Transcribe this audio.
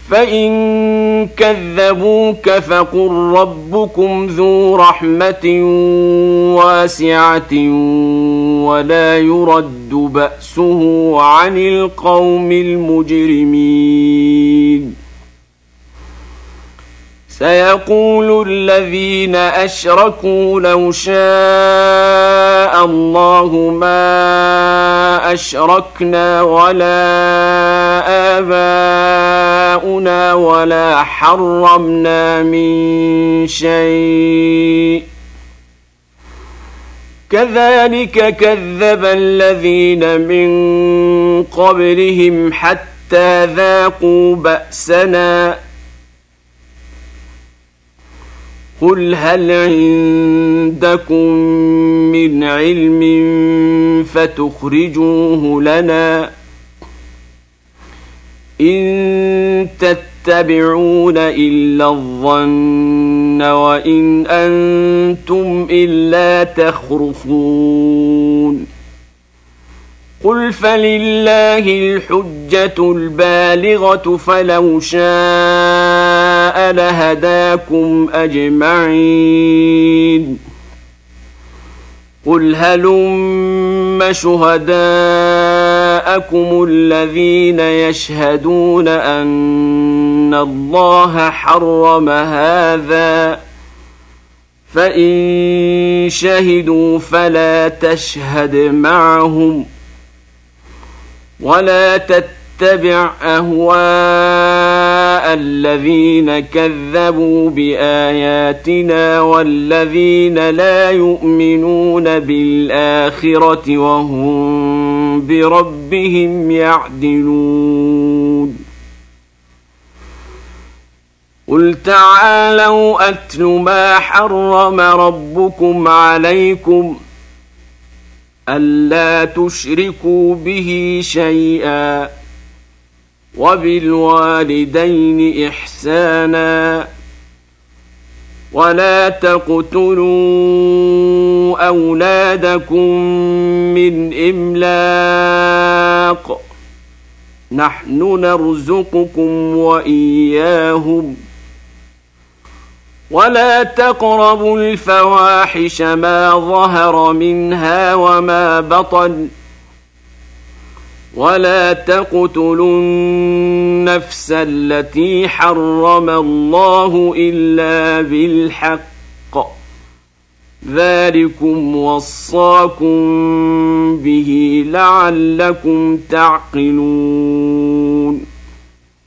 فإن كذبوك فقل ربكم ذو رحمة واسعة ولا يرد بأسه عن القوم المجرمين. سيقول الذين أشركوا لو شاء الله ما أشركنا ولا آباؤنا ولا حرمنا من شيء كذلك كذب الذين من قبلهم حتى ذاقوا بأسنا قل هل عندكم من علم فتخرجوه لنا إن تتبعون إلا الظن وإن أنتم إلا تخرصون قل فلله الحجة البالغة فلو شاء لهداكم أجمعين قل هلم شهداءكم الذين يشهدون أن الله حرم هذا فإن شهدوا فلا تشهد معهم ولا تتبع أهواء الذين كذبوا بآياتنا والذين لا يؤمنون بالآخرة وهم بربهم يعدلون قل تعالوا أتل ما حرم ربكم عليكم ألا تشركوا به شيئا وبالوالدين إحسانا ولا تقتلوا أولادكم من إملاق نحن نرزقكم وإياهم ولا تقربوا الفواحش ما ظهر منها وما بطن ولا تقتلوا النفس التي حرم الله إلا بالحق ذلكم وصاكم به لعلكم تعقلون